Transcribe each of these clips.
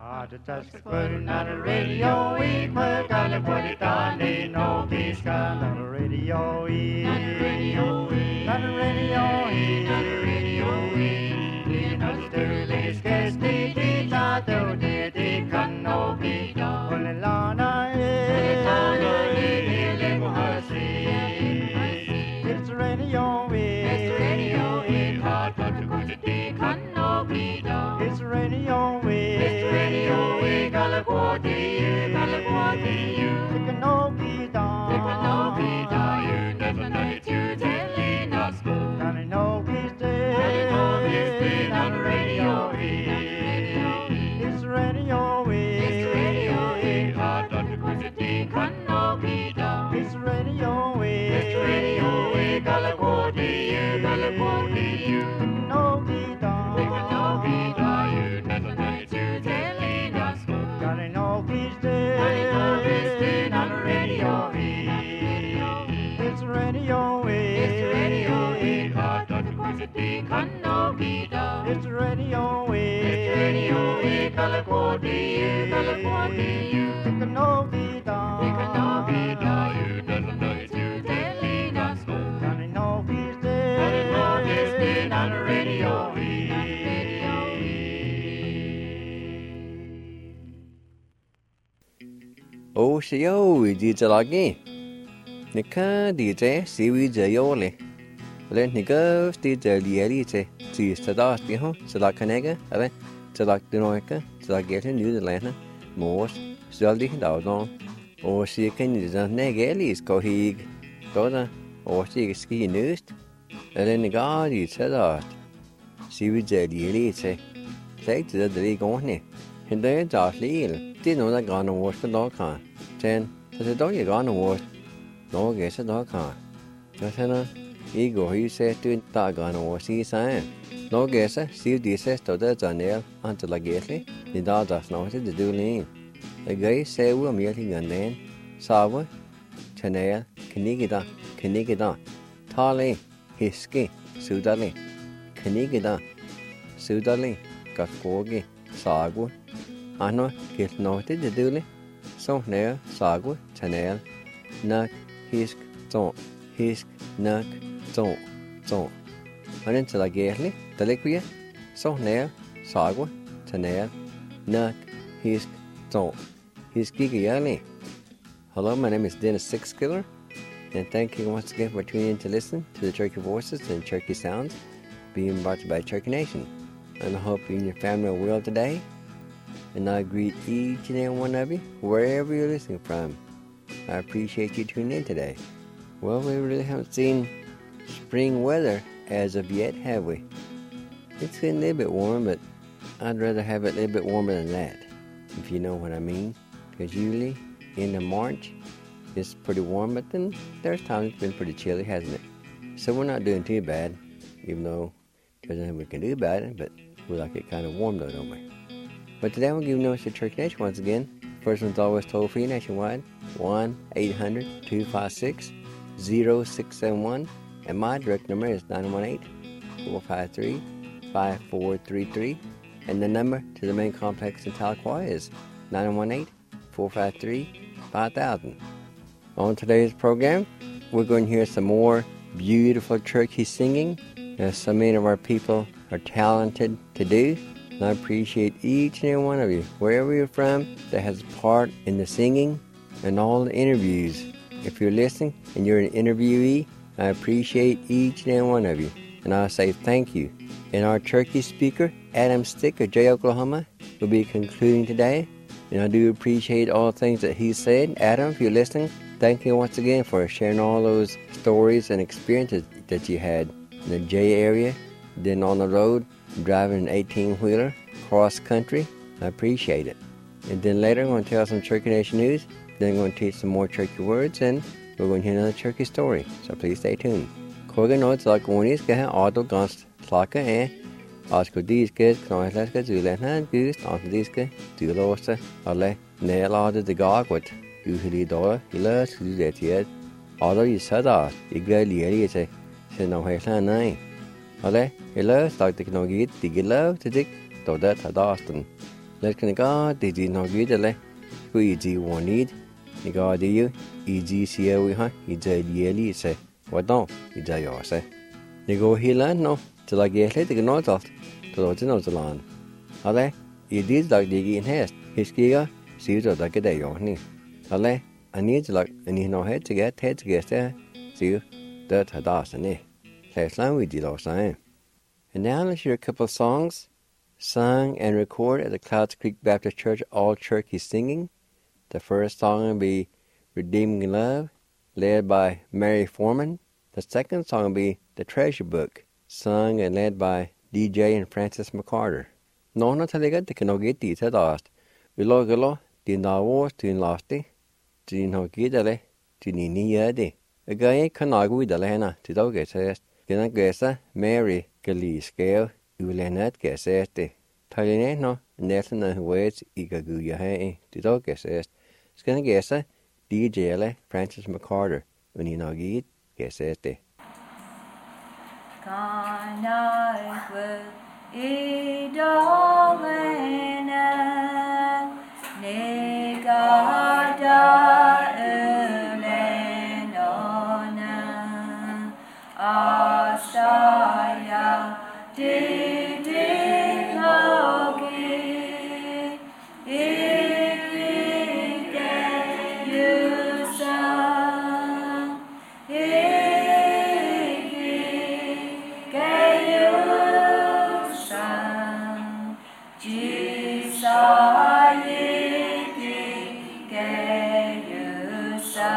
Putting on the radio, we put on the put it on, they know peace on the radio, on the radio, on the radio, on the radio, we know the Sturley's guest, they teach out they can no be done. Well, Lana, it's the radio, it's the radio, hard but the good they can no be done. It's the radio, it's the radio, California, they can no be done. They can no be done. You never know it, you telling us go. And I know he's dead. On the radio, it's the radio, it's the radio, hard but the good they can no be done. It's the radio, it's the radio, California, they can no be done. They can no be done. You never know it, you telling us go. And I know he's dead. On the radio, it's the radio, it's the radio, hard but the good they can no be done. It's the radio, it's the radio, California, they can no be done. They can no be done. You never know it, you telling us go. And I know he's dead. And I know he's dead on the radio. Ô xe ô đi cho lagi nè cá đi chơi xí vi chơi ô lệ lên nè cá đi chơi đi chơi chỉ sẽ đó đi không sẽ là cái này cái à sẽ là từ nói cái sẽ là cái trên dưới là nè mua sẽ đi đào đó ô xe cái này là nè cái gì có hi có đó ô xe cái ski nước lên nè cá đi chơi đó xí vi chơi đi chơi thấy từ từ đi con nè hiện tại giờ lý tí nó đã gọn nó cái đó cả trên thế đó gì gọn nó cái sẽ đó cả cho thế nó ý của họ sẽ tuyên ta gọn nó xí sáng nó cái sẽ xíu đi sẽ tổ chức cho nên anh chỉ là cái đấy thì đó là nó sẽ được lên cái xe của mình thì gần đến sao với cho nên cái đó thà lên hiski sự đó lên cái đó sự đó lên các cô cái sao của anh nói cái nói thế thì được lên xong nè sao của cho nên nắc hisk nắc trộn anh chỉ là cái đấy tại lấy cái xong nè sao của cho nên nắc hisk trộn hiski cái này. Hello, my name is Dennis Sixkiller, and thank you once again for tuning in to listen to the Cherokee Voices and Cherokee Sounds being brought to you by Cherokee Nation. And I hope you and your family are well today. And I greet each and every one of you, wherever you're listening from. I appreciate you tuning in today. Well, we really haven't seen spring weather as of yet, have we? It's getting a little bit warm, but I'd rather have it a little bit warmer than that, if you know what I mean. Because usually, end of March, it's pretty warm, but then there's times it's been pretty chilly, hasn't it? So we're not doing too bad, even though there's nothing we can do about it, but we like it kind of warm though, don't we? But today we'll give notice to Cherokee Nation once again. First one's always toll-free nationwide, 1-800-256-0671, and my direct number is 918-453-5433, and the number to the main complex in Tahlequah is 918-453-5000. On today's program, we're going to hear some more beautiful Cherokee singing, as so many of our people are talented to do. And I appreciate each and every one of you, wherever you're from, that has a part in the singing and all the interviews. If you're listening and you're an interviewee, I appreciate each and every one of you. And I say thank you. And our Cherokee speaker, Adam Stick of Jay, Oklahoma, will be concluding today. And I do appreciate all the things that he said. Adam, if you're listening, thank you once again for sharing all those stories and experiences that you had in the Jay area, then on the road, driving an 18-wheeler cross country. I appreciate it. And then later I'm going to tell some Cherokee Nation news. Then I'm going to teach some more Cherokee words, and we're going to hear another Cherokee story. So please stay tuned. Koga notes like one is going to auto guns tlaka and ask these kids can let's go to let hand goose on these kids to lost or let nail out the gog with usually dollar he loves to do that yet. Although you said that you go the say no hay nine. Ole, he loves like the no get the love to dig to that at Austin. Let can go did no good le who you one need ni go do you see we ha yearly say what don't you say ni go healan no till I get let no to no to land ale did like the in haste his giga see to the day on ni ale I need like any no head to get there see that had us ni last time we did all time. And now let's hear a couple of songs sung and recorded at the Clouds Creek Baptist Church All Turkey Singing. The first song will be Redeeming Love, led by Mary Foreman. The second song will be The Treasure Book, sung and led by DJ and Francis McCarter. No, not till I get the Kanogiti to last. We log the Nawars to Lasti, to Nogidale, to Nini Yadi. A guy Kanagu the Lena to Doget. Gina Gesa, Mary, Gali Scale, Ulenet Gesete. Talineno, Nelson and Waits, Igaguya Hay, Tido Gesest. Skina Gesa, DJ Francis McCarter, Uninogi Gesete. Kanai idolena, negada ulenona, Astaya didi logi ikike yusa ikike yusa jisa ikike yusa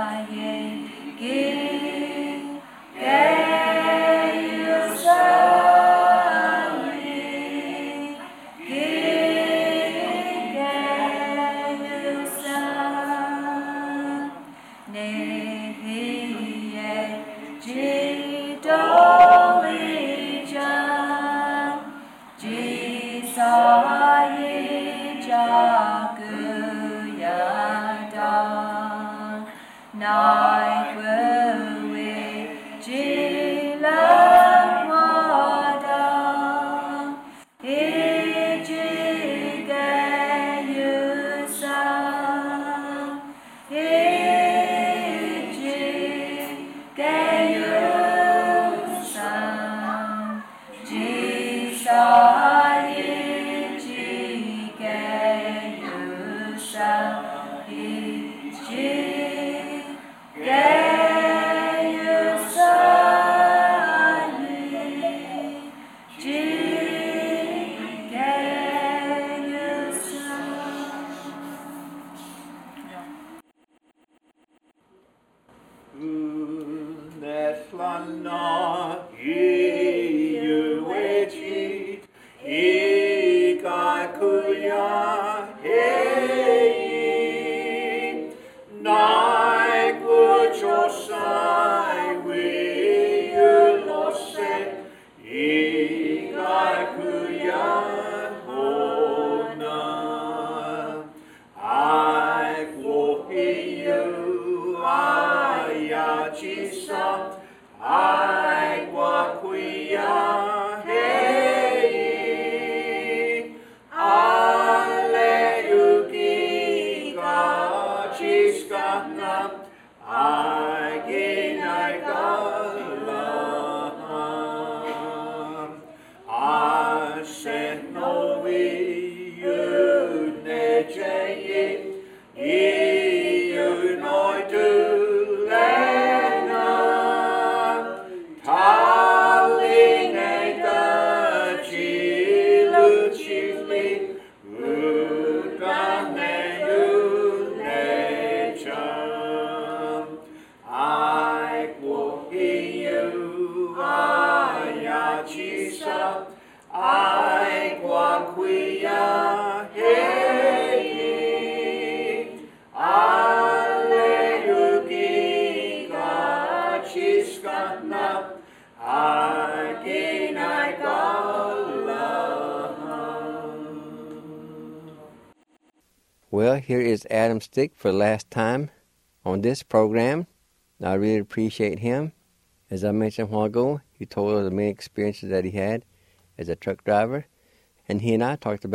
Well, here is Adam Stick for the last time on this program. I really appreciate him. As I mentioned a while ago, he told us the many experiences that he had as a truck driver. And he and I talked about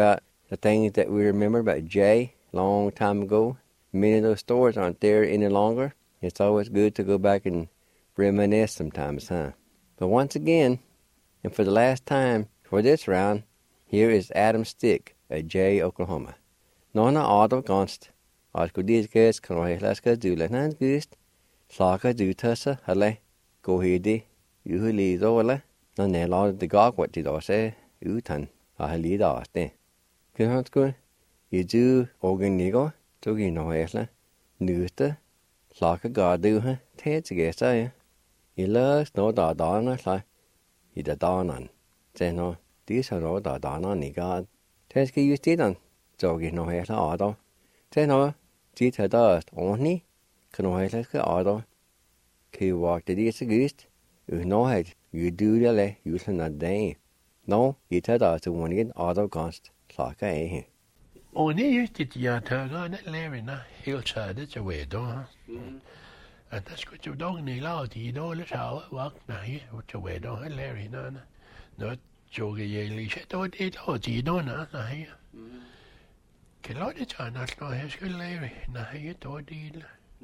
the things that we remember about Jay long time ago. Many of those stores aren't there any longer. It's always good to go back and reminisce sometimes, huh? But once again, and for the last time for this round, here is Adam Stick at Jay, Oklahoma. Nona Otto Gonst, Oscodis Gus, Conroylaska Dulanan Gust, Slaka Dutasa, Hale, Go Hidi, Uhuli Zola, None Lord the Gog what did I say, Utan, I lead off there. Good good. You do Organigo, Togi Noesla, Nusta, Slaka Gardu, Ted together. You love no dana, like you the danan. Say no, these are no dana, nigga. Teske you didn't. Jogi no hela auto. Say no, Tita dust only. Can no hela auto. Key walk the dis gist. You know it. You do the lay, you can not day. No, you tell us to one in auto const. Like a Only you did your turn on that Larina, hillside, it's a way, don't And that's what you don't need out, you know, let's how it walk now here, what's a way, don't Larry, none. Not jogging, you don't eat out, you don't know, now here. Kilodits are not no has good Larry, now here, don't eat.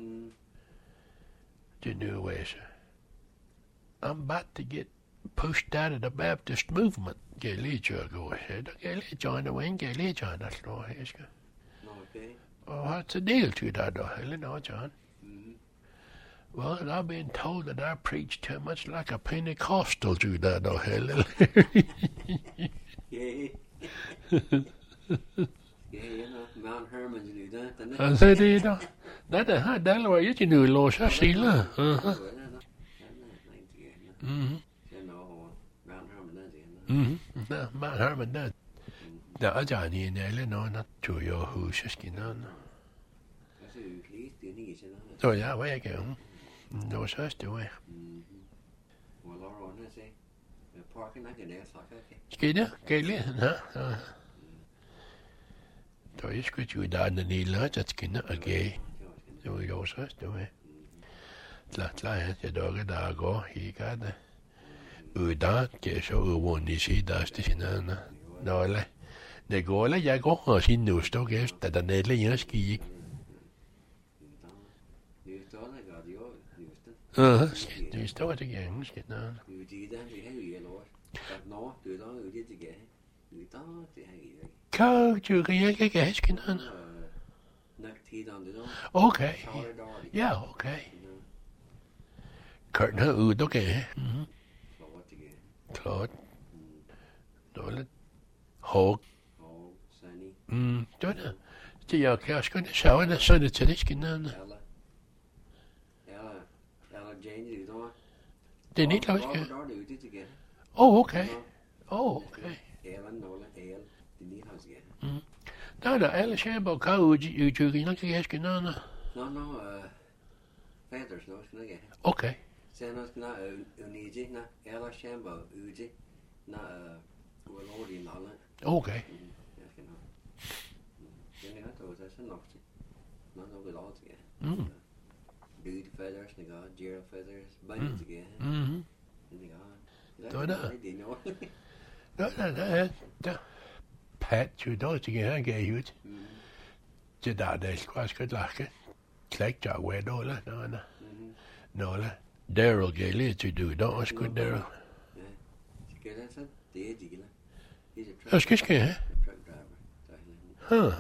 The new ways. I'm about to get pushed out of the Baptist movement. Galeja go ahead. Galeja on the wing, Galeja on that law. Okay. Oh, what's the deal to that, though? No, John. Well, I've been told that I preach too much like a Pentecostal to that, though, Yeah. Yeah, you know, Mount Herman's do that, doesn't it? I said, you know, that's Delaware, you know, Lord, I see, Mount Herman does. The Johnny in there, no, not to your who's skin on. So, yeah, where you go? No, such the way. Well, Laura, I say, parking like an ass like Skidder, Gaelic, huh? So, you could you down the knee, that's skin a gay. So, we go such the way. Flat line, the dog a dog, he got the. Udan, que så uvanlig der stigen nå le. Det går le jeg går og sin nu står gæst der der nede jeg ski. Det står det igen skal nå. Kan du kan jeg skal nå. Okay. Ja, okay. Kurt nå ud okay. Claude. Dårligt. Håg. Sunny. Det er det. Jeg kan sgu ikke sige, at sådan det til det skal nærmere. Ella Jane, du da. Det er ikke lov, skal. Okay. Okay. Ella, Nola, Ella, det er lige Der alle skæber kan udtrykke, nok jeg skal nærmere. No, feathers, no, skal ikke. Okay. Senos na uniji na ela shamba uji na ulori nala. Okay. Jeg skal nok. Den er godt også så nok. Nå ved alt igen. Dude feathers, nigga, giraffe feathers, bunnies again. Der. Pat, du da til han gav ud. Det der skulle godt lage. Klæk der var dårligt, nå. Daryl gav lidt til du, da også godt Daryl. Skal det så? Det er digla. Jeg skal ske, Truck driver.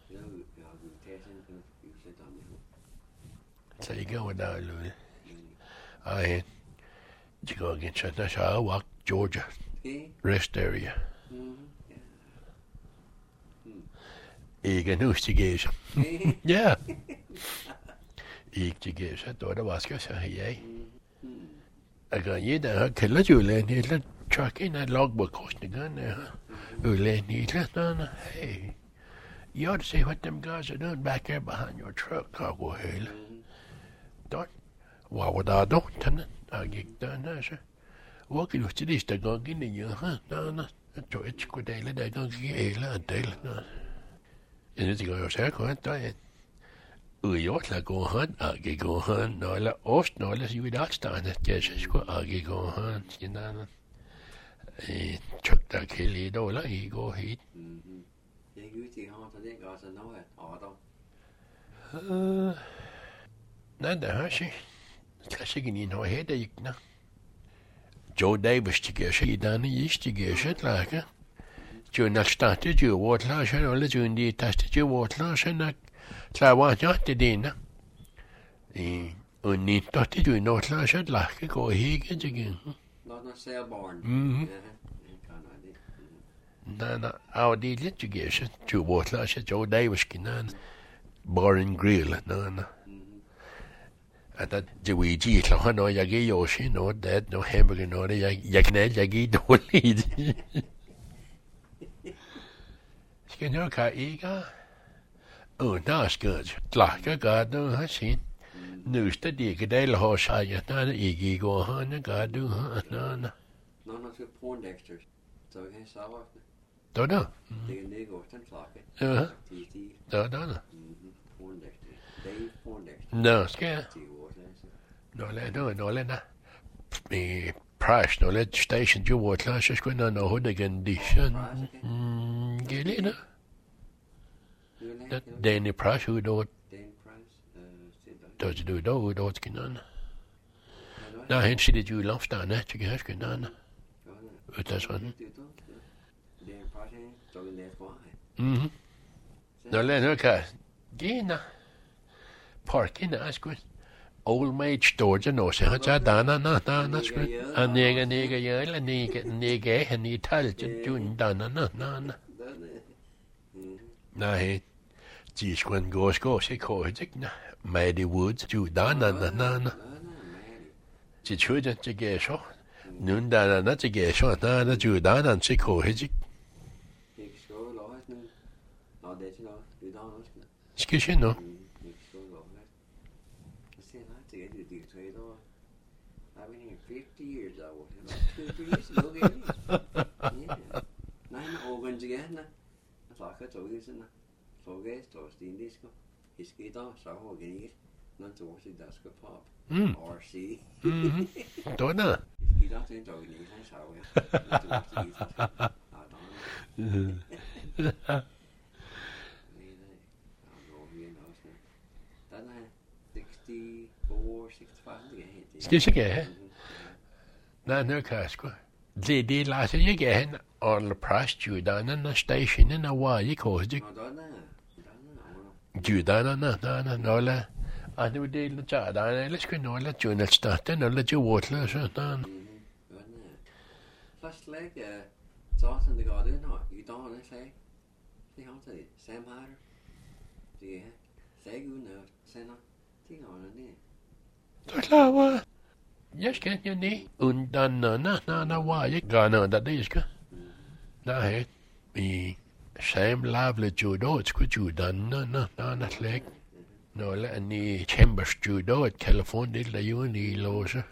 Så jeg går der lød. Ej, det går igen, så der så er walk Georgia. Rest area. Ikke nu til gæs. Ja. Ikke til gæs, då der vasker sig jeg. Jeg kan give der kalder jo land helt truck in at logbook kostningerne her. Øland helt sådan. Hey. You ought to see what them guys are doing back there behind your truck, cargo hell. Don't. Wow, what I don't, I get done, I say. What can you see this? They're going in you, huh? No. Så et sgu dele, der kan give hele en del. Jeg synes, det går jo særligt godt, der er udgjort, der går han, ikke går han, når eller ost, når eller siger vi der stande, jeg synes sgu, ikke går han, siger han. Tryk der kan lide, eller ikke går hit. Jeg husker ikke at det gør sig noget og Nej, det har jeg kanskje ikke noe helt ikke, ne? Joe Davis stiger seg I denne stiger seg lager. Joe nok startet jo våtler seg, eller Joe de tastet jo våtler seg nok klarer ja det dine. Og ni tatt jo noe klar seg lager gå hige til. Nå ser barn. Nej, og det lidt stiger seg Joe våtler seg Joe Davis kinan bar and grill, nej. At det var ikke klar, når jeg er Yoshi, når det når hamburger, når det jeg knald, jeg er dårligt. Skal nok have ikke? Der skal klakke godt, nu har sin. Nu skal det ikke del har sig, når det ikke går, han godt du har, nå. Nå skal Poindexter, så vi kan savne. Da. Det er nedgås den klakke. Ja. Da. Poindexter. Dave Poindexter. Nå, skal jeg. Nå lad med price, nå lad station jo var klar, så skulle jeg nå hurtigt igen de sådan. Gælder det? Danny Price udåret. Det du dog udåret skal nå. Nå, han sidder jo I Lofstad, så kan jeg huske nå. Ud af sådan. Nå lad nu kan. Gina. Parken er sgu. Old Maid Store, no, så han sagde, na, sgu. Han nega, jævla, nega, han I talte, jun, na. Nej, de skulle en gå, så kørt, ikke? Maddie Woods, ju, na. De tøjde, det gav så. Nun, na, det gav så, na, ju, na, så kørt, ikke? Skal jeg nå? I've been here 50 years, I was about 2-3 years ago, yeah. Nine organs again, I thought I told you, so guys, to Steve Disco, his guitar, so again, not to watch the Disco Pop, RC. Donna. His guitar, to organize, so not to watch the guitar. Then I 64, 65 again. Skal jeg ikke have? Nej, nu kan jeg sgu. Det lader sig ikke have. Og præst jo der er stationen og var ikke hos dig. Jo der er nåle. Og nu det er der der er ellers kun nåle jo når starter nåle jo water så der. Først leg så sådan det går det når I dag er slag. Det har til Sam Harder. Det er sagde uden at sender ting over det. Så klar var. Jeg skal jo ned. Undan na var jeg gerne der det skal. Nej, vi Sam lavede judo, skulle judo, na slæg. Nå, lad ni Chambers judo, et California, der jo i låse.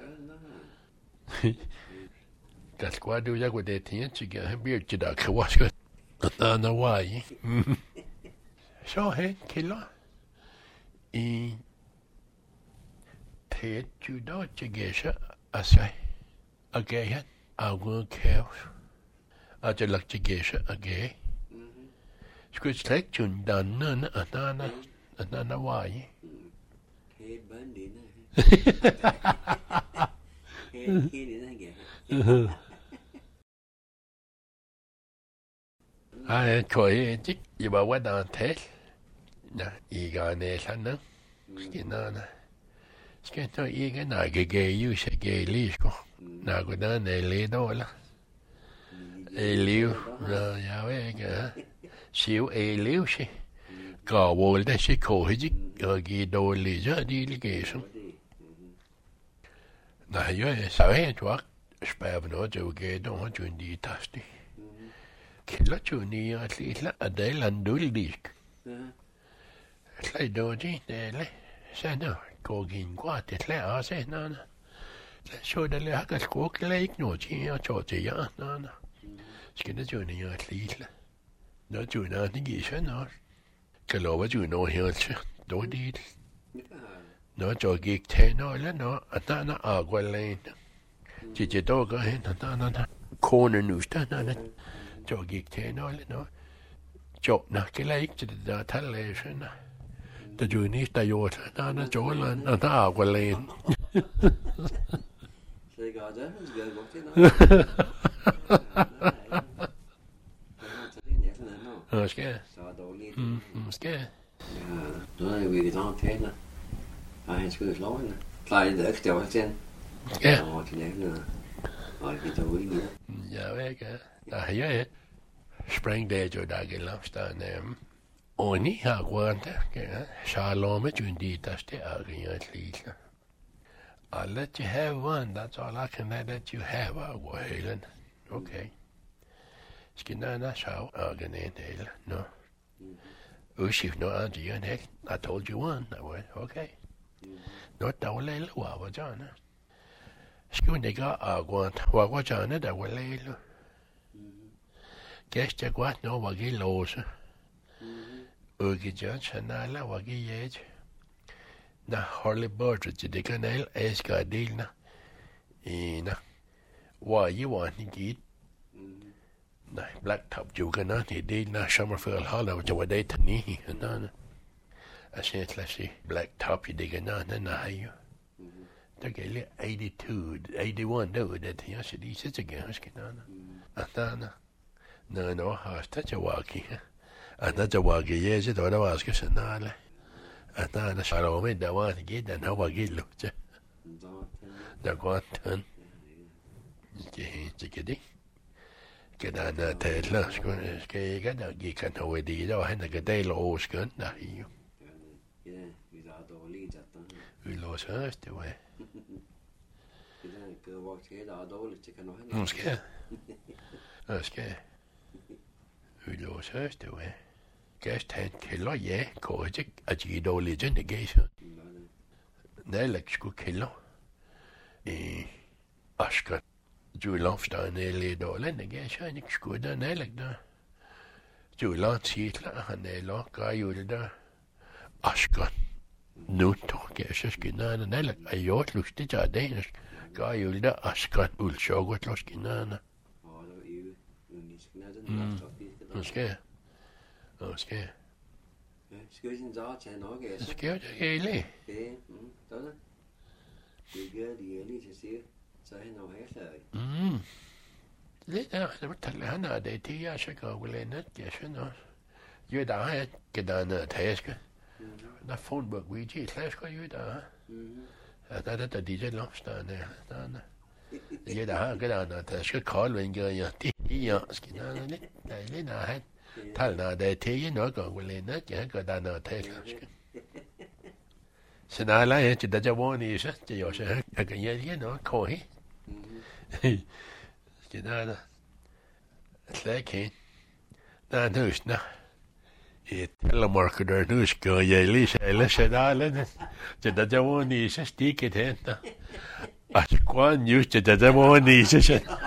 Der skulle du, jeg kunne det til, han bliver til der kvasker. Na var jeg. Så han killer. I Ted judo til gæsser, og sig. Og gav han afgået kaos. Og det lagt til gæsser og gav. Skulle slægt jun danne, og na var jeg. Ted Bundy, Ted Ej, køje, jeg var hvad der tal. Nå, ikke er næserne. Skal du ikke nakke gav jo, så gav lige sko. Nakke der næle dårlig. Elev, nå, jeg ved ikke, siv elev, sig. Gravål, der sig køje, og giv dårlig, så de lige som. Nej, jeg så helt vagt. Spørger noget, du gav, du har jo en lige tastig. Killer jo nye og lille, og det er landuldisk. Slet dog det, eller? Så nu, går gen godt, det klæder også, nå. Så der lærer skuk, eller ikke noget til, og tog til jer, nå. Skal det jo nye og lille. Nå, du er noget, det giver sig noget. Kan love, at du er noget helt, dog det. Nå, så gik til noget, eller noget, og der er aggrelane. Det dog går hen, og der er konen nu, der er så gik til noget eller noget. Jo, na, kila ikke til det der tallæsende. Da du næste gjort, der er Joland, og der er Gwalæn. Så jeg gør det, så gør jeg godt til noget. Måske. Så er dårligt. Måske. Ja, nu er vi i gang til hende. Og han skulle slå hende. Klarer det ikke, det var til hende. Ja. Og til hende. Og jeg gik dårligt. Jeg ved ikke, der har jeg spring det jo der gælder opstanden. Og ni har grønt der, Shalom jundi der er rent lille. I'll let you have one, that's all I can let you have, Helen. Okay. Skinner show again in hell. No. Ushif no auntie and heck. I told you one. I went, okay. Not that will let what John. Skun they got what John that will let. Guess the what no wagi lows. Ugi judge and I wagi age. Na Harley Burger to the canal as Gadilna. In why you want to get. Nej, Blacktop jugana ni det na Summerfield Hollow to what they tani and I said let's see Blacktop you dig na na you. Der gælder 82, 81 do that he said he sits again skinana. Atana. No har stachawaki. Anachawaki yes it or was sanala. Atana Shalom da wa get and how I get look. Der godt han. Ikke Gedana tætler, skal jeg ikke da gik han over det, og han kan dele over skøn, nej jo. Ja, vi er dårligt at den. Vi låser høres, det var. Det er ikke hvor det er dårligt, det kan nå hen. Måske. Vi låser høres, det var. Gæst han kælder, ja, korrekt, at de er dårligt, den er gæst. Nærlæg skulle kælder. Asken. Du er lovstående lidt og landet, jeg siger ikke skud der nærlæg der. Du er langt titler, han er langt grejul der. Asken. Nu tog jeg så skinerne nærlæg, og jeg gjort lyst, det tager danisk. Grejul der, asken, uldsjogot lov skinerne. Måske. Måske. Skal vi sådan så tage nok af? Skal jeg hele? Ja, sådan. Det gør de lige til sidst. Så er han over her stadig. Det der, det var talte han af det, det jeg så går vel andet, jeg synes også. Jo, der har jeg gedane taske. Der phonebook, vi er klasker jo der. Ja, der er der disse lovstande. Ja, der har gedane taske, koldvinger, ja, det er skinerne lidt, der er lidt af han. Talene det til jeg nok går vel andet, jeg har gedane taske. Så når jeg lader til, at jeg var i så, det er jo så, jeg kan hjælpe noget, korrekt. Skal der slæk hen. Der er nøsne. Et telemarkeder nu skal jeg lige sætte sig der lidt. Så der var en ise stikket hen. Og skråen just det, der var en ise.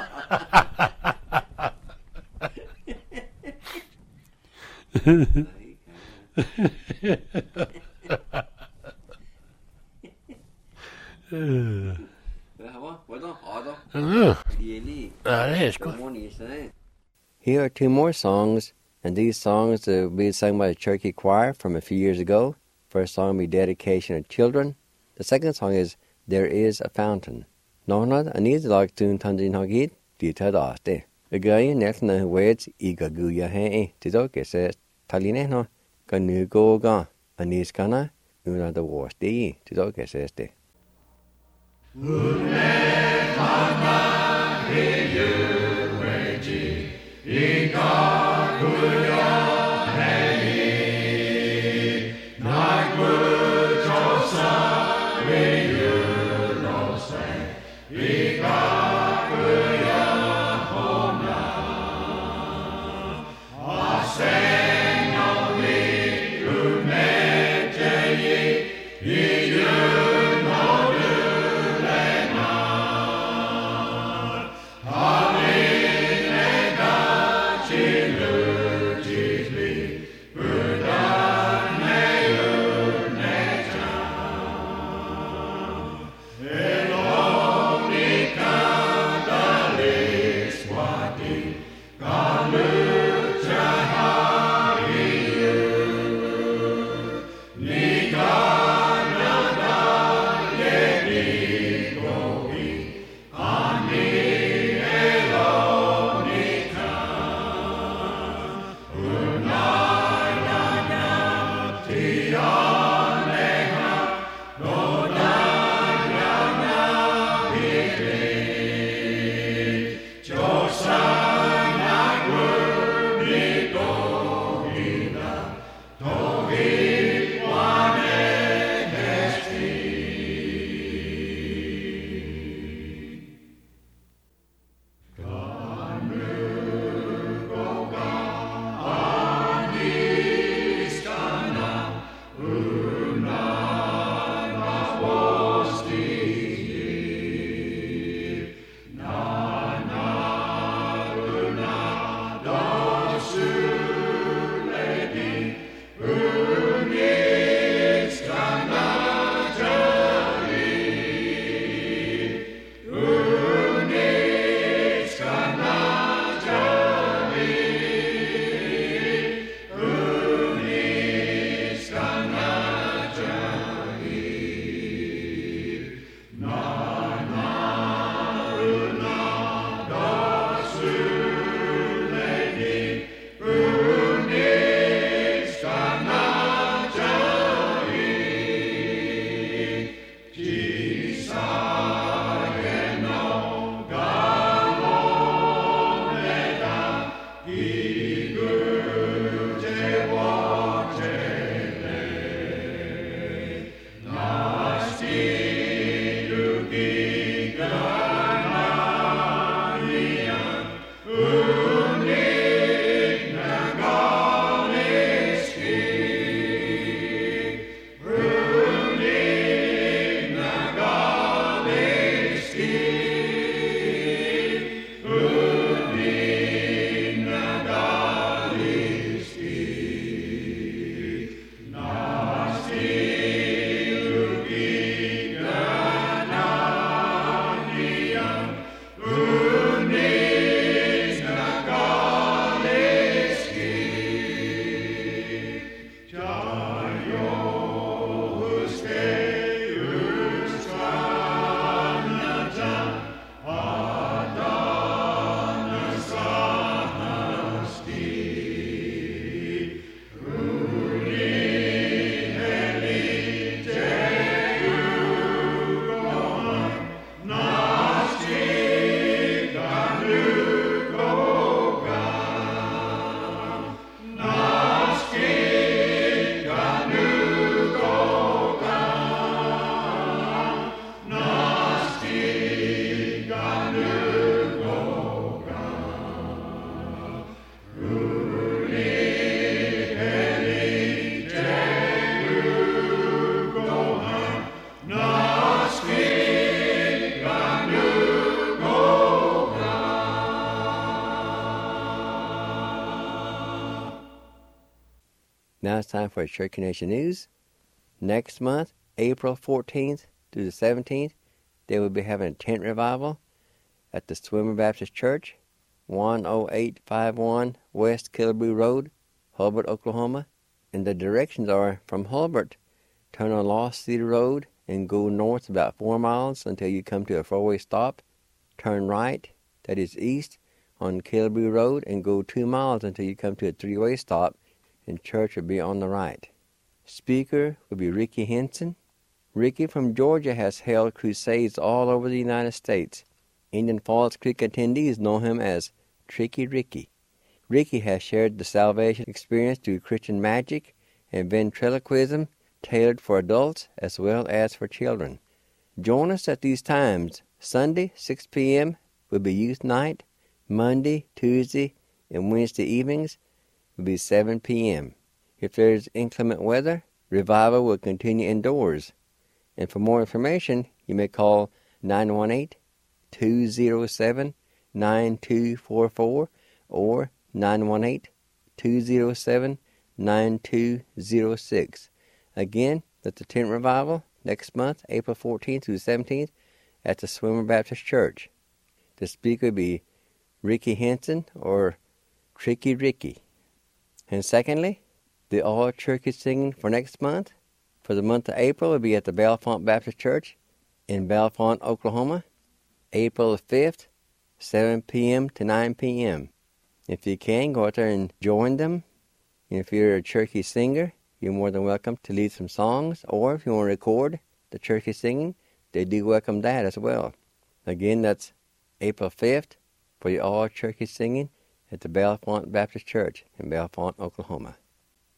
Here are two more songs, and these songs will be sung by the Cherokee Choir from a few years ago. First song will be Dedication of Children. The second song is There Is a Fountain. Nånad anid lag tun tanjin hagid, dita daste. Again, netna words igaguya he, tidoke says, Talinehno, ganugoga, aniskana, una the worst de, tidoke says de. Amen. Now it's time for Cherokee Nation News. Next month, April 14th through the 17th, they will be having a tent revival at the Swimmer Baptist Church, 10851 West Killebrew Road, Hulbert, Oklahoma. And the directions are from Hulbert, turn on Lost Cedar Road and go north about 4 miles until you come to a four-way stop. Turn right, that is east, on Killebrew Road and go 2 miles until you come to a three-way stop, and church will be on the right. Speaker will be Ricky Henson. Ricky from Georgia has held crusades all over the United States. Indian Falls Creek attendees know him as Tricky Ricky. Ricky has shared the salvation experience through Christian magic and ventriloquism tailored for adults as well as for children. Join us at these times. Sunday, 6 p.m. will be youth night. Monday, Tuesday, and Wednesday evenings will be 7 p.m. If there is inclement weather, revival will continue indoors. And for more information, you may call 918-207-9244 or 918-207-9206. Again, that's the tent revival next month, April 14th through 17th, at the Swimmer Baptist Church. The speaker will be Ricky Henson or Tricky Ricky. And secondly, the all-turkey singing for next month, for the month of April, will be at the Bellefonte Baptist Church in Bellefonte, Oklahoma, April 5th, 7 p.m. to 9 p.m. If you can, go out there and join them. And if you're a turkey singer, you're more than welcome to lead some songs, or if you want to record the turkey singing, they do welcome that as well. Again, that's April 5th for the all-turkey singing at the Bellefonte Baptist Church in Bellefonte, Oklahoma.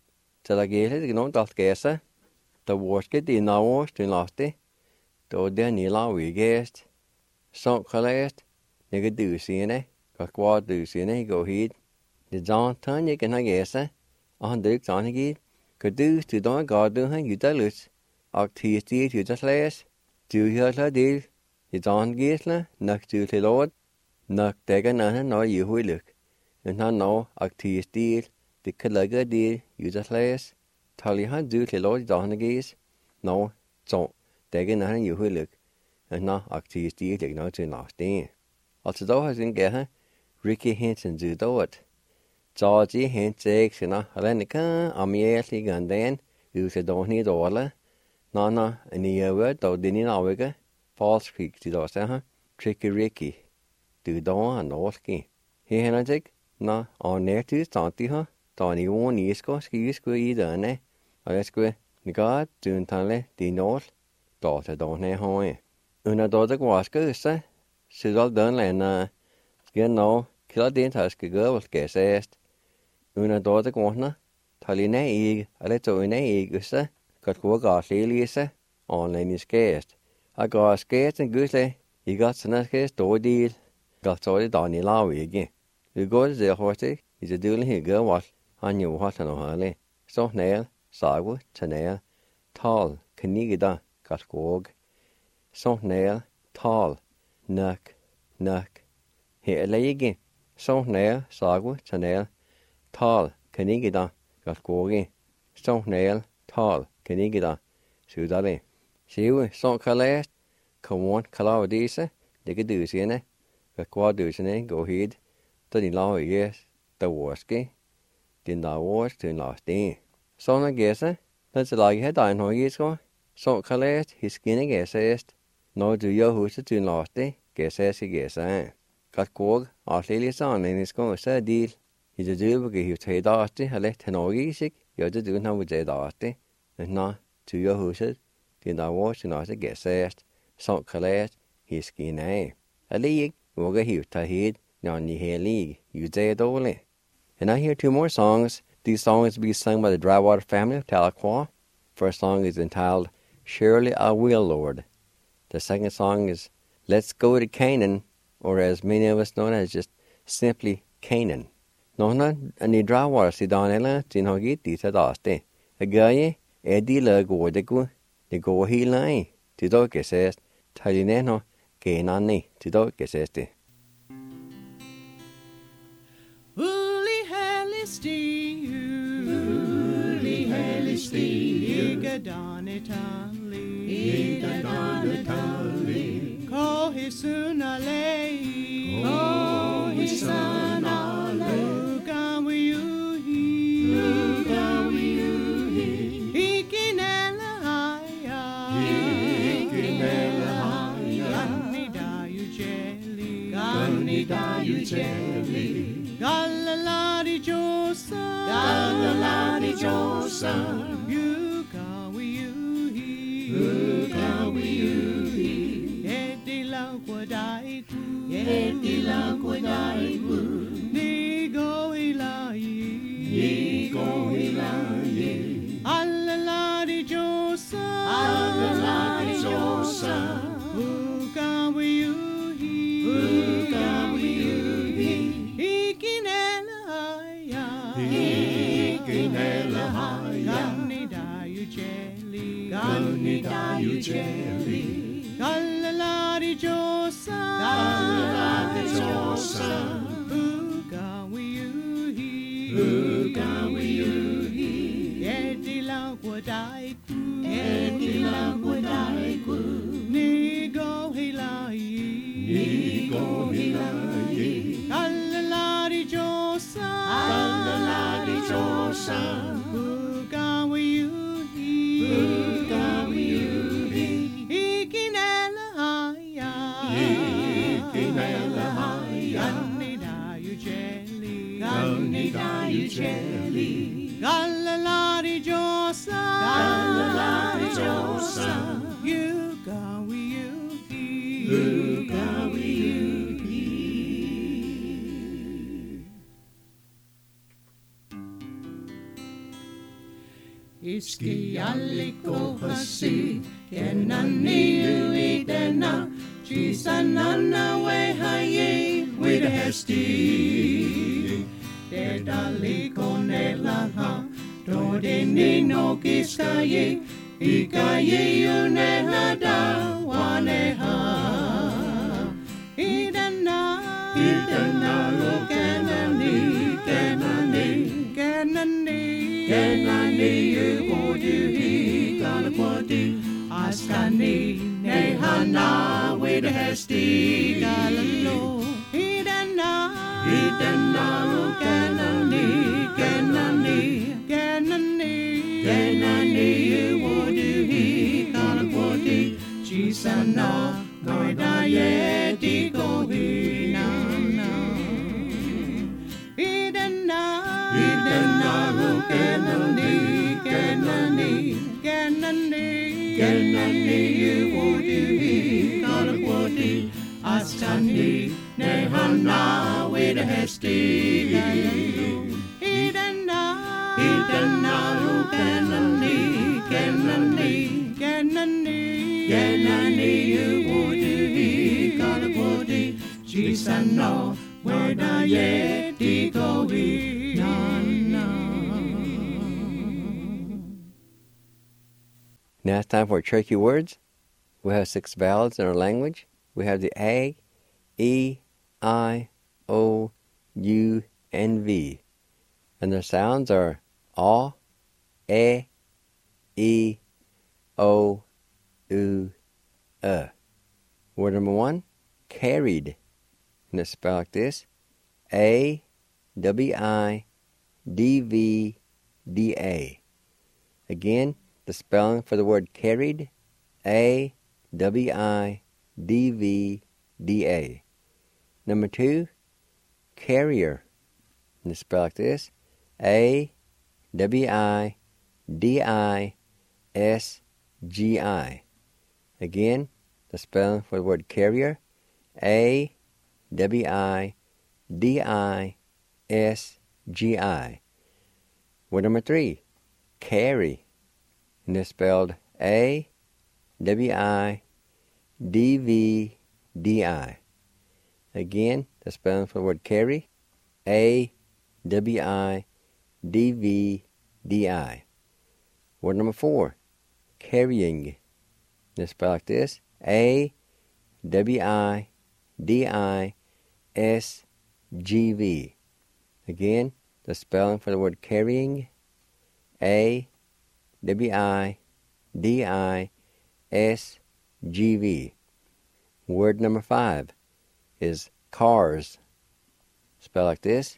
til la gele det non dalt gesa the worske di naos til laste to der ni la vi gest så kalest nega du sine ka kwa du sine go hit the john tan ye kan gesa on the john gi ka du to don ga du han yutalus ak ti tu just les du la di the john gesla nak tu til lord nak dega na no yu huiluk en han no ak ti stil the kalaga di just les tali han du til lord don gis no så dega na yu huiluk en na ak ti stil det no til laste altså då har sin gæha Ricky Henson du dot Georgie Henson Helenica amieli gandan use doni dola nana aniwa do dini nawiga Falls Creek ti do sa Tricky Ricky du don norski he hanatik na on ne tu tanti ha tani won isko skisko I dane asko niga dun tale di north do ta don ne hoe una do da waska sa sidal dan lena no kila din taske gøvel gesest una do da gona talina ig ale to ina igusa kat ko ga lelisa online skest a ga skest en gusle I got sana skest do deal got to dani lawigi vi går det horte I det dule hige was han jo hat no hale så nel sagu tanel tal knigida kat kog så nel tal nak he lege så nær sagu tanel tal kanigida gat gogi så nær tal kanigida sudale siu så kalast komon kalavdise det kan du sine gat kwadusene go hid tani law yes the worske din da wors til laste så na gesa den til lag het ein hoisko så kalast hiskine gesest no du jo huset til laste gesa gat kog Lilisan in his go sa deal. He did do because he take dasti, I let him organisik, you did do now with the dasti, and not to your houses, did I watch and I get sassed, so collect his skin a league, woga he ta head, non ye hair league, you dead only. And I hear two more songs. These songs be sung by the Drywater family of Tahlequah. First song is entitled Surely I Will, Lord. The second song is Let's Go to Canaan, or as many of us know as just simply Canaan. Nona ani Drywater si danela tin hogi tita daste. A gaye edi la go de go hi lai. Ti do que ses talineno que nani ti do que seste. Uli heli sti, Iga donitali, Ko hisunale, Uka wiyuhi, Ikinela haya, Gani dayu jeli, Galaladi josa, Uka wiyuhi, Edila kwadaiku, Nigo ilayi, Alaladi josa, Uka wiyuhi, Ikinela haya, Gani dayu jeli, Galaladi josa, Uka wiyuhi, Edila kwadaiku, Nigo ilayi, Galaladi josa, Uka wiyuhi, Ikinela haya, Gani dayu jeli, Galaladi josa, Uka wiyuhi. Iski aliko hasi, kenani uidena, chisanana we haye, with a hesti. Dedaliko nelaha, dodeni no kiskaye, ikaye unehada, waneha. Idena, lo kenani, kenani, uoduhi, galakwadi, askani, nehana, with a hesti, galalo. Idena, lo kenani, uoduhi, galakwadi, chisana, noidaye, dikohi, na. Idena, lo kenani, uoduhi, galakwadi, askani, nehana, with a hesti. Idena, lo kenani, uoduhi, galakwadi, chisana, noidaye, dikohi, na. Now it's time for tricky words. We have 6 vowels in our language. We have the A, E, I, O, U, and V. And their sounds are A, E, O, U, Word number 1, carried. And it's spelled like this: A-W-I-D-V-D-A. Again, the spelling for the word carried, A-W-I-D-V-D-A. Number 2, carrier. And it's spelled like this: A-W-I-D-I-S-G-I. Again, the spelling for the word carrier, A-W-I-D-I-S-G-I. Word number 3, carry. And it's spelled A-W-I-D-V-D-I. Again, the spelling for the word carry, A-W-I-D-V-D-I. Word number 4, carrying. And it's spelled like this: A-W-I-D-I-S-G-V. Again, the spelling for the word carrying, A-W-I-D-I-S-G-V. Word number 5 is cars. Spelled like this: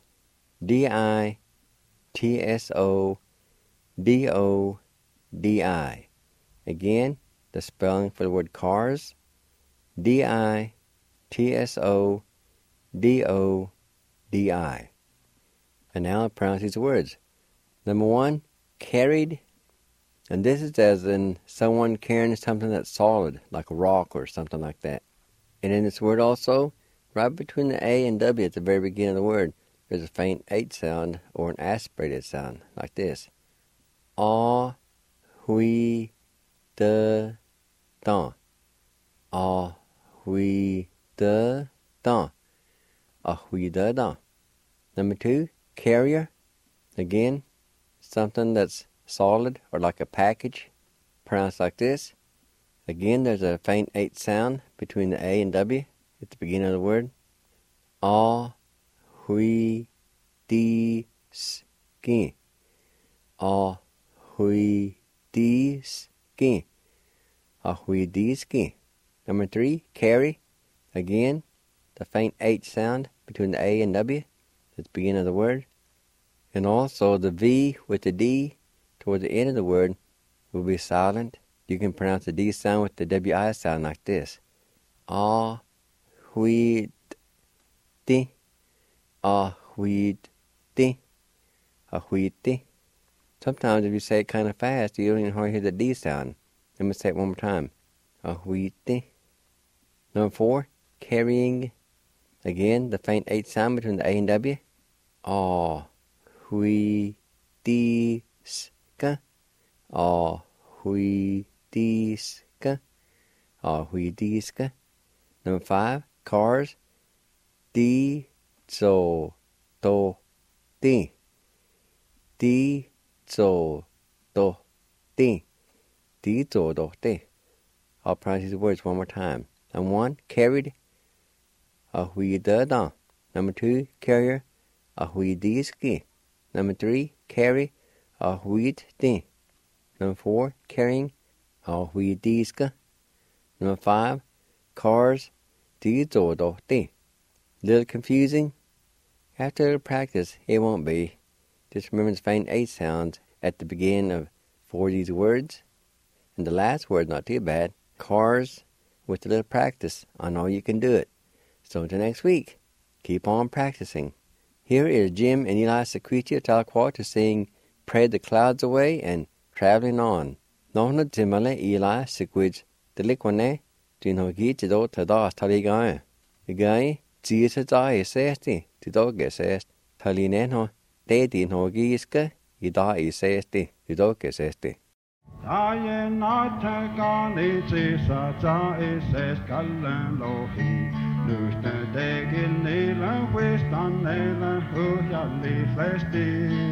D-I-T-S-O-D-O-D-I. Again, the spelling for the word cars, D-I-T-S-O-D-O-D-I. And now I'll pronounce these words. Number 1, carried. And this is as in someone carrying something that's solid, like a rock or something like that. And in this word also, right between the A and W at the very beginning of the word, there's a faint H sound or an aspirated sound, like this: Ah, hui, de, dan. Ah, hui, de, dan. Ah, hui, de, dan. Number 2, carrier. Again, something that's solid or like a package, pronounced like this. Again, there's a faint H sound between the A and W at the beginning of the word. Ah, hui, di, skin. Ah, hui, di, skin. Ah, hui, di, skin. Number 3, carry. Again, the faint H sound between the A and W at the beginning of the word. And also the V with the D toward the end of the word will be silent. You can pronounce the D sound with the WI sound like this: Ah, hui, di. Ah, hui, di. Ah, hui, di. Sometimes if you say it kind of fast, you don't even hardly hear the D sound. Let me say it one more time: Ah, hui, di. Number 4, carrying. Again, the faint H sound between the A and W. Ah, hui, di, ska. Huidiska. Huidiska. Number 5, cars. Di zo do di. Di zo do di. Di zo do di. I'll pronounce these words one more time. Number 1, carried. Huida. Number 2, carrier. Huidiski. Number 3, carry. Huidi. Number 4, carrying. Huidiska. Number 5, cars. Di zo do di. Little confusing? After practice, it won't be. Just remember to find 8 sounds at the beginning of 4 of these words. And the last word, not too bad. Cars. With a little practice, I know you can do it. So until next week, keep on practicing. Here is Jim and Eli Sequitio Talquah to sing Pray the Clouds Away and Traveling On. Nohna Timale Eli Sequid Delikwane, Dinogi Tido Tada Taligae. Igae, Zita Isesti, Tido Gesest, Talineno, Dedi Nogiska, Ida Isesti, Tido Gesesti. Taie naite gani tisa ta ises kallen lohi. Nusten degin nilen huistan nelen hujalli flesti.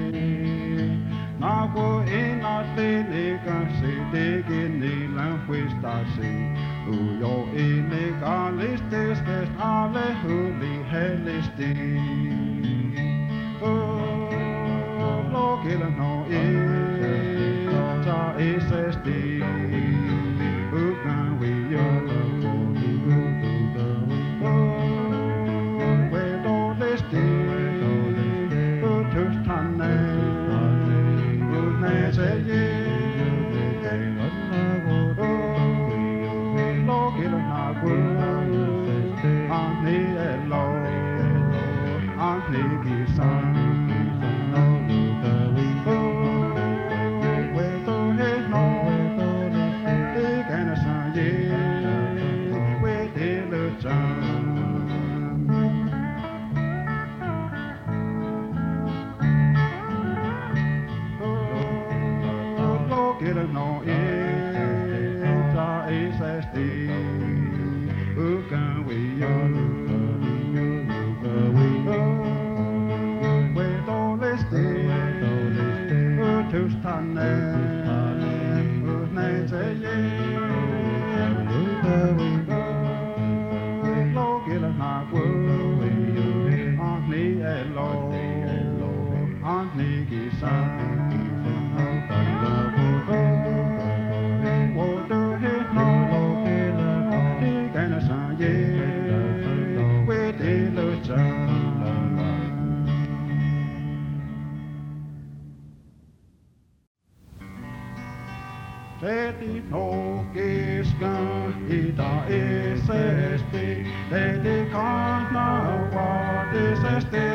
Nago inat lilikasi degin nilen huistasi. Ujo illegalistis vest alle huli hellisti. Logilla no ta isesti. Ugan we yo. Teti nokiskan ita isesti, teti kanna vaatisesti.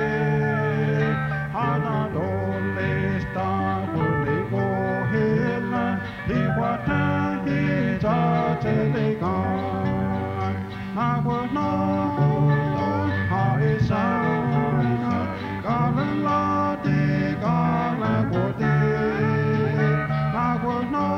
Hana dollista kulli kohilla, hiwatan hita telikan. Navut no haisana, kalan lati kalan koti. Navut no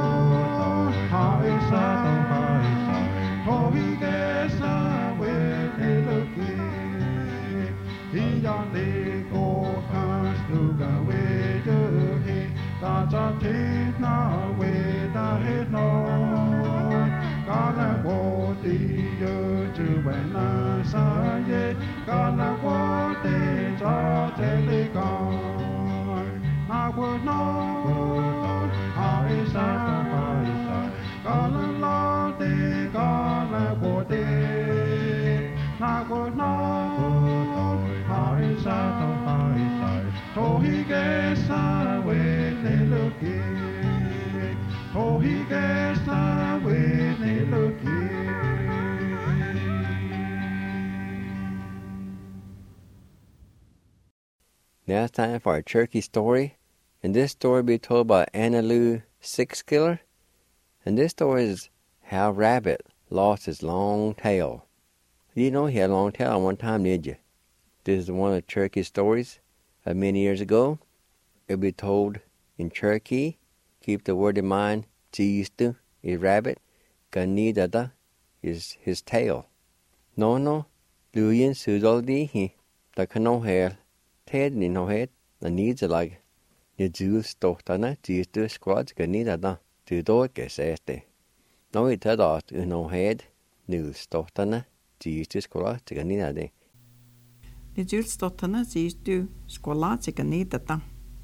Now it's time for a turkey story, and this story will be told by Anna Lou Sixkiller, and this story is how Rabbit lost his long tail. You know he had a long tail at one time, did you? This is one of the turkey stories of many years ago. It will be told in Cherokee, keep the word in mind, jistu is rabbit, ganidada is his tail. No, luyen sudoldi hi, da kano her, ted ni no het, na nidalag, ni jules dochtana, jistu squad ganidada, tu do geseste. No it tadat no het, nils dochtana, jistu squad ganidade. Ni julstottana jistu skola tiganidata.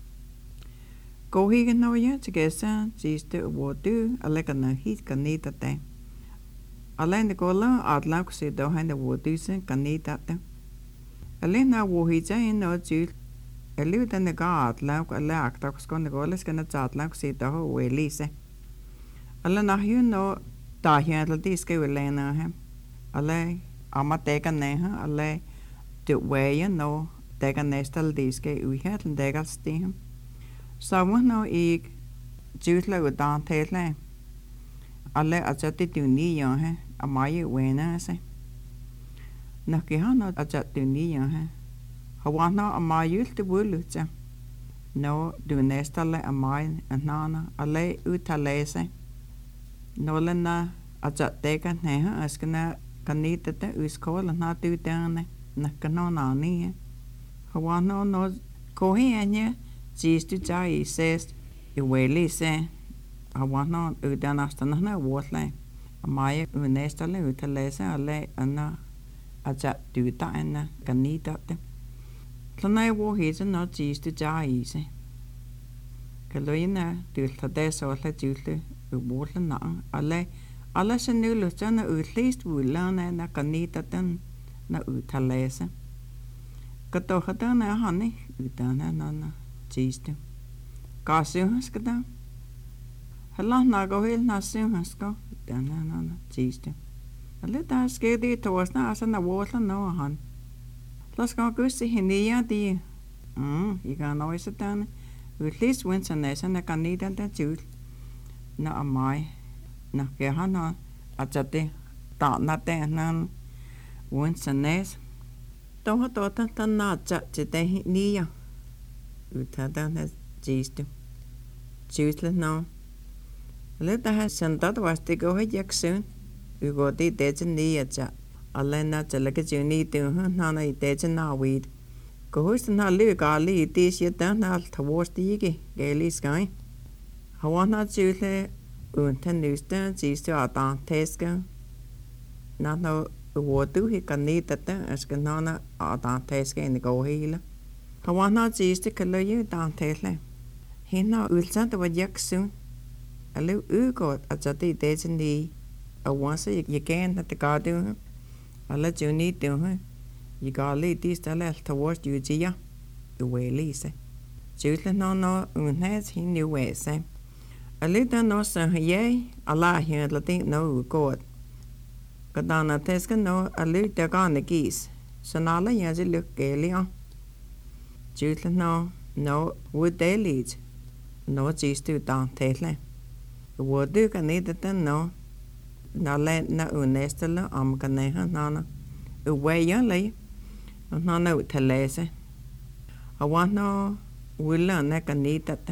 Gohigan no ya tigesa jistu wodu alegana hit ganidate. Alain the gola adlauk se do hand the wodusen ganidate. Alain na wohija in no jul. Elu den the god lauk ala aktakus kon the goles gana jatlauk se do welise. Ala na hu no da hian diske welena hem. Ala amatega neha ala det veje når dækker næstal diske uhætlen dækker stem. Så må nå ikke jutla udan tætle. Alle at det du ni år her, og mig uener sig. Når jeg har noget at du ni år her, har været noget at mig jult det bulutja. Når du næstal af mig en nana, alle udtaler sig. Når lænner at dækker her, og skal nær kanite det udskåle, når du derne. Nakano nani. Hawano no kohianya jistu jai says iweli se. Hawano udanastana na watle. Amaya unestale utalese ale ana aja duta ana kanita te. Tlana wo hisa no jistu jai se. Kaloina dulta de sola jutle uwotla na ale ala senulu sana utlist wulana na kanita ten. Na utalese. Kato hatana hani utana na jistu. Kasuhas kada. Hala na gohil na suhas ko utana na jistu. Alita skedi toasna asa na wotla no han. Las go gusi hinia di. Iga no isatana. Utlis winsanesa na kanida da jul. Na amai. Na kehana ajate ta na te nan. Winsanese. Toha tota tanna te niya. Utada na jistu. Jistu no. Leta ha sentad wasti go ha jaksun. Ugoti dejen niya cha. Alena chalaka juni tu nana dejen na weed. Gohust na luga li tis yeta na tawosti yigi. Gaili sky. Hawana jistu unten nusta jistu atan teska. Na no wodu hi kanita te askanana adanteske in go hila. Hawana jistu kalayu dantele. Hina ulsanta wa jaksun. Alu ugot ajati dejen ni. Awansa yagain at the garden. Ala juni tu. Yigali distale al towards Ujia. Uwelise. Jutla no unhes he knew wese. Alita no sa ye. Allah here latin no god. Kadana teska no alu dagana geese. Sanala yazi look galia. Jutla no would they lead. No jistu down tele. Would do can need it no. Na let na unestala amkaneha nana. Away yali. Nana telese. I want no will learn that can need that.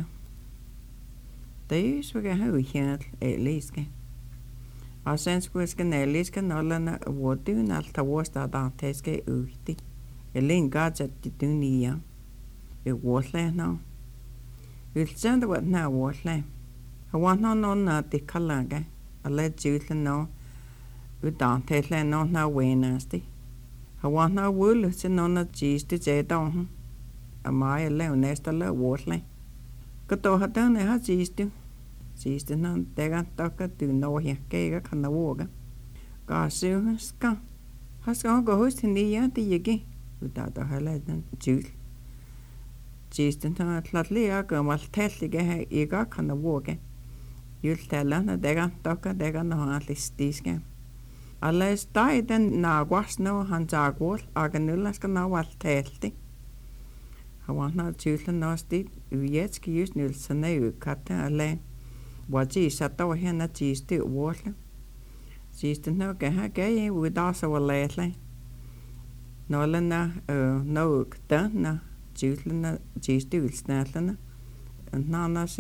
They should get how here at least. I sense was can at least can all learn what do not towards that danteske uti. A link gods at the dunia. It was land now. You'll send what now was land. I want no not the calaga. I let you know. You don't tell land no now way nasty. I want no wool to know not cheese to say down. Am I alone nest a little water? Kato had done a cheese to. Cheese to none, they got talker to know here, cake on the water. God soon ska. Has gone go host in the year the yagi without a highlight juice. Cheese to none, flatly I go must tell the gay eager on the water. You'll tell her they got talker, they got no at least this game. Unless died and now was no hands are what Arganulas can now what telty. I want not children nasty, yet use Nilson, you cut a lane. What she sat over here, not cheese to water. She's to know gay with us over lately. Nolana, no, done, children, cheese to snatlana, and nana sin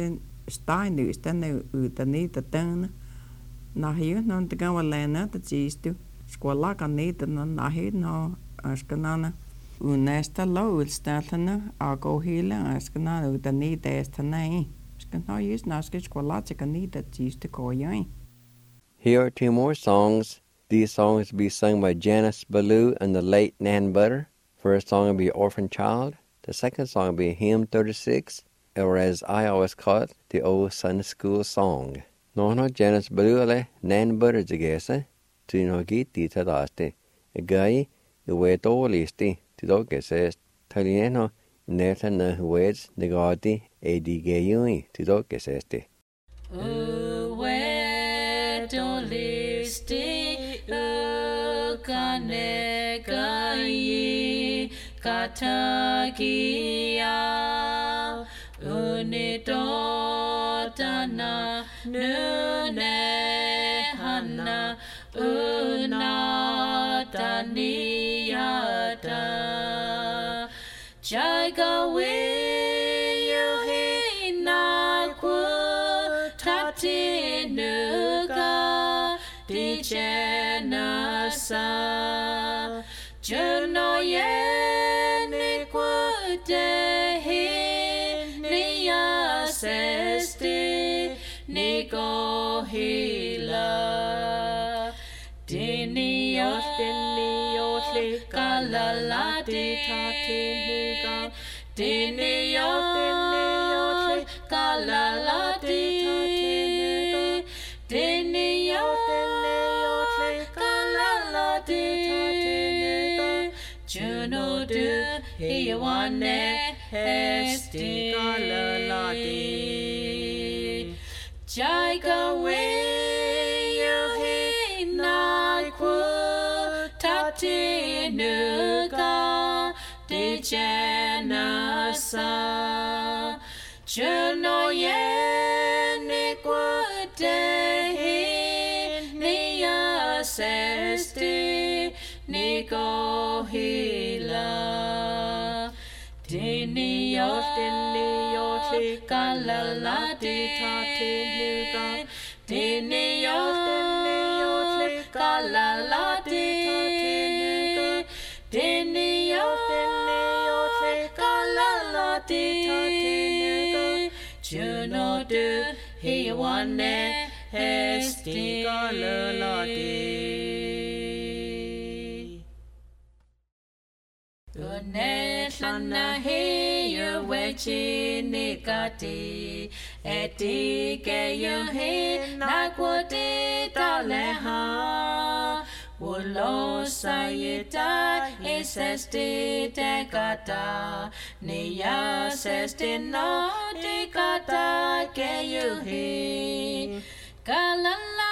stainysten utanita tön nahiu non tagawalena ta chistu squalla kanita non nahi no askanana unesta lowstalana ago hila askanana utanita estanai skana use naske squalla kanita chistu koyai. Here are 2 more songs. These songs will be sung by Janice Ballou and the late Nan Butter. First song will be Orphan Child. The second song will be Hymn 36, or as I always call it, the old Sunday school song. No Janice Ballou le Nan Butter jagesa, to no git dita daste. A guy, the way to listi, to dog says, Taliano, neta na hueds, negati, a digayui, to dog says. Listi kanegai katakia unidotana nunehana unataniyata jagawi yuhina kutatinuga Dijenasa Juno yeni kudehi Niya sesti Nigo hila Diniyos Kalala ditatinuga Diniyos Kalala ditatinuga Diniyos Juno du hiwane hesti galaladi Jaiga we yuhina kutati nuga dijenasa Juno yeni kudehi niya sesti Nigo hila Diniyos Kalala ditatinuga Diniyos Kalala ditatinuga Diniyos Kalala ditatinuga Juno du hiwane hesti kalala Unetlana hiyo wechi nikati Eti ke yuhi nakwati taleha Ulo sayita isesti tekata Niya sesti no tikata ke yuhi Kalala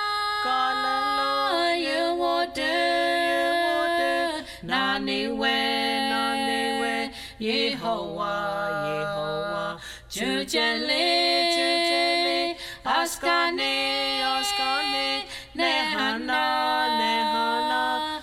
you water Nani we Yehovah Jujeli Askani Nehana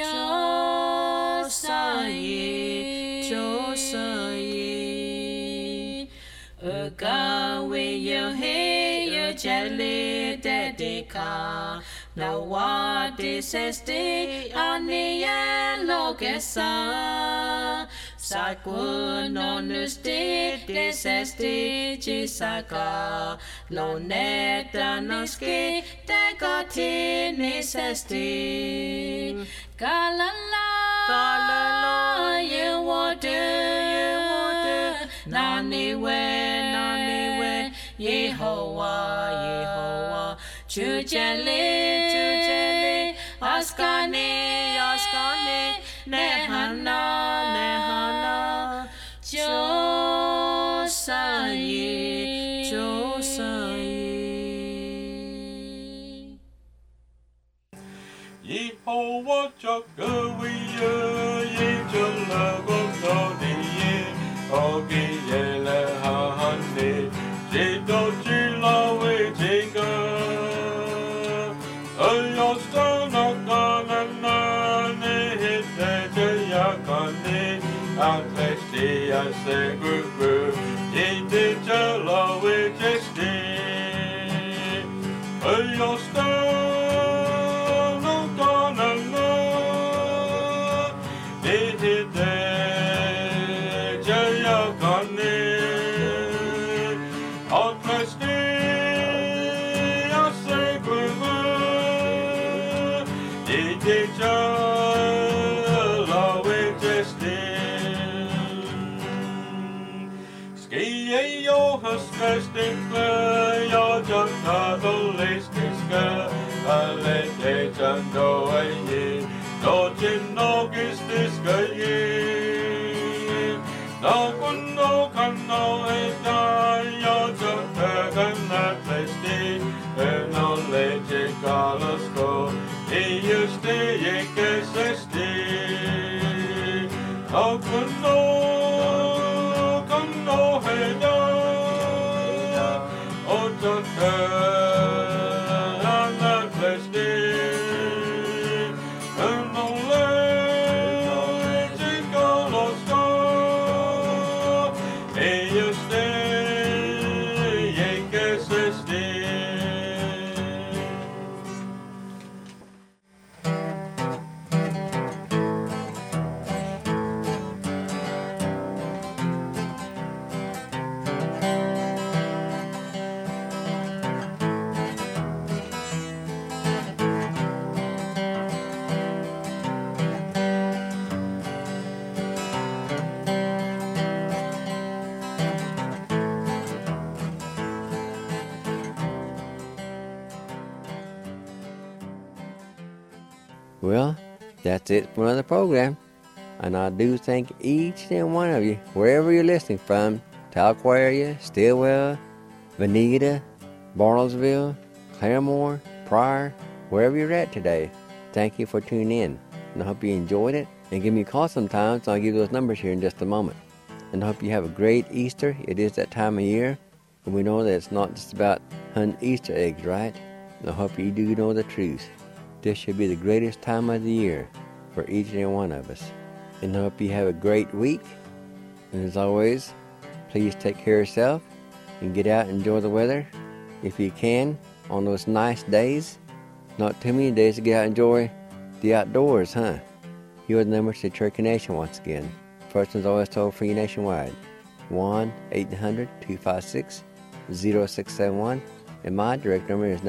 Josai Ugawi you jelly dedika Nawadi sesti aniye logesa Sakuno nusti desesti chisaka Loneta noski tegati nisesti Kalala you water Naniwe Yehovah Jujeli Askani Nehana Josai Yehovah Jagawiya Yejalagotodiye Ogiyele Hahane Jedo Jilawe Jega Ayostana Kanana Nehite Yakane Atlesti Aseguru Yete Jalawe Jesti festival, jag tar holistiska, alla det som då är då till logistiska någon kan nå jag tar den att festi, no legge galasko, just det gick sesti, någon kan nå och så Well, that's it for another program. And I do thank each and one of you, wherever you're listening from, Talco area, Stillwell, Veneta, Bartlesville, Claremore, Pryor, wherever you're at today. Thank you for tuning in. And I hope you enjoyed it. And give me a call sometime, so I'll give you those numbers here in just a moment. And I hope you have a great Easter. It is that time of year. And we know that it's not just about hunting Easter eggs, right? And I hope you do know the truth. This should be the greatest time of the year for each and every one of us. And I hope you have a great week. And as always, please take care of yourself and get out and enjoy the weather if you can on those nice days. Not too many days to get out and enjoy the outdoors, huh? Here are the numbers to Cherokee Nation once again. First one's always toll free nationwide. 1-800-256-0671. And my direct number is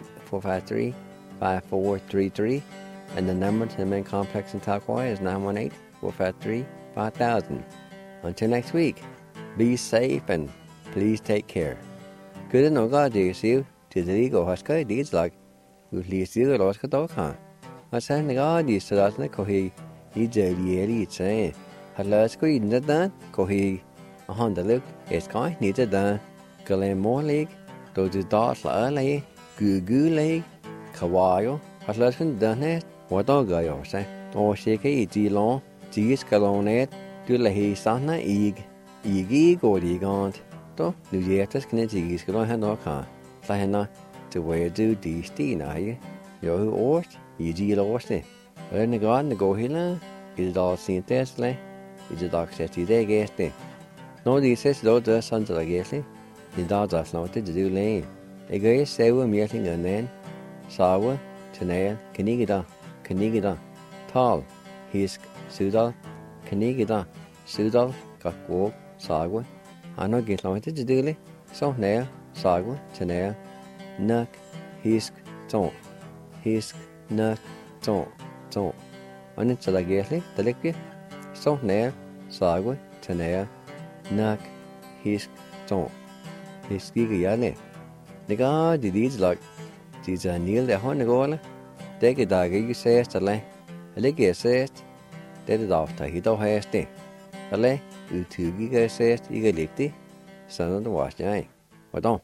918-453-5433. And the number to the main complex in Talcoy is 918-453-5000. Until next week, be safe and please take care. Good no God do you to the legal Huska deeds like with least the Oscar dog, huh? I said the God used to that Kohi, he jelly, say, hello, screen that done, Kohi, a Honda look, it's kind, needs it done, Galan more league, those dots la lay, goo leg, Kawayo, hello, done it, what dog I say, or shake a G long, G scalonet, do la he sana egg, egg or egant. Då, nu hjärtas kan inte jag skulle ha något kan. Så henne till vad du distin är. Jag har åt, jag gillar åt det. Och när jag går hela, är det syntesle, är det dags att det gäste. Nå det ses då det sånt där gäste. Det där snart det du lä. Jag är så mycket än sawa, tnäl, kanigida. Tal, hisk, sudal, kanigida, sudal, kakwo, sawa. I know get long to do it, so nail, sagwa, chanel, nuck, hisk, ton, nuck, ton. On it till I get it, the liquid, so nail, sagwa, chanel, nuck, hisk, ton, hiski yale. The god did these like these are near the honeygola, take a dog, you say, the lay, a leg says, that is after he don't have stay. A lay. 2 giga says, you get it, son of the wash,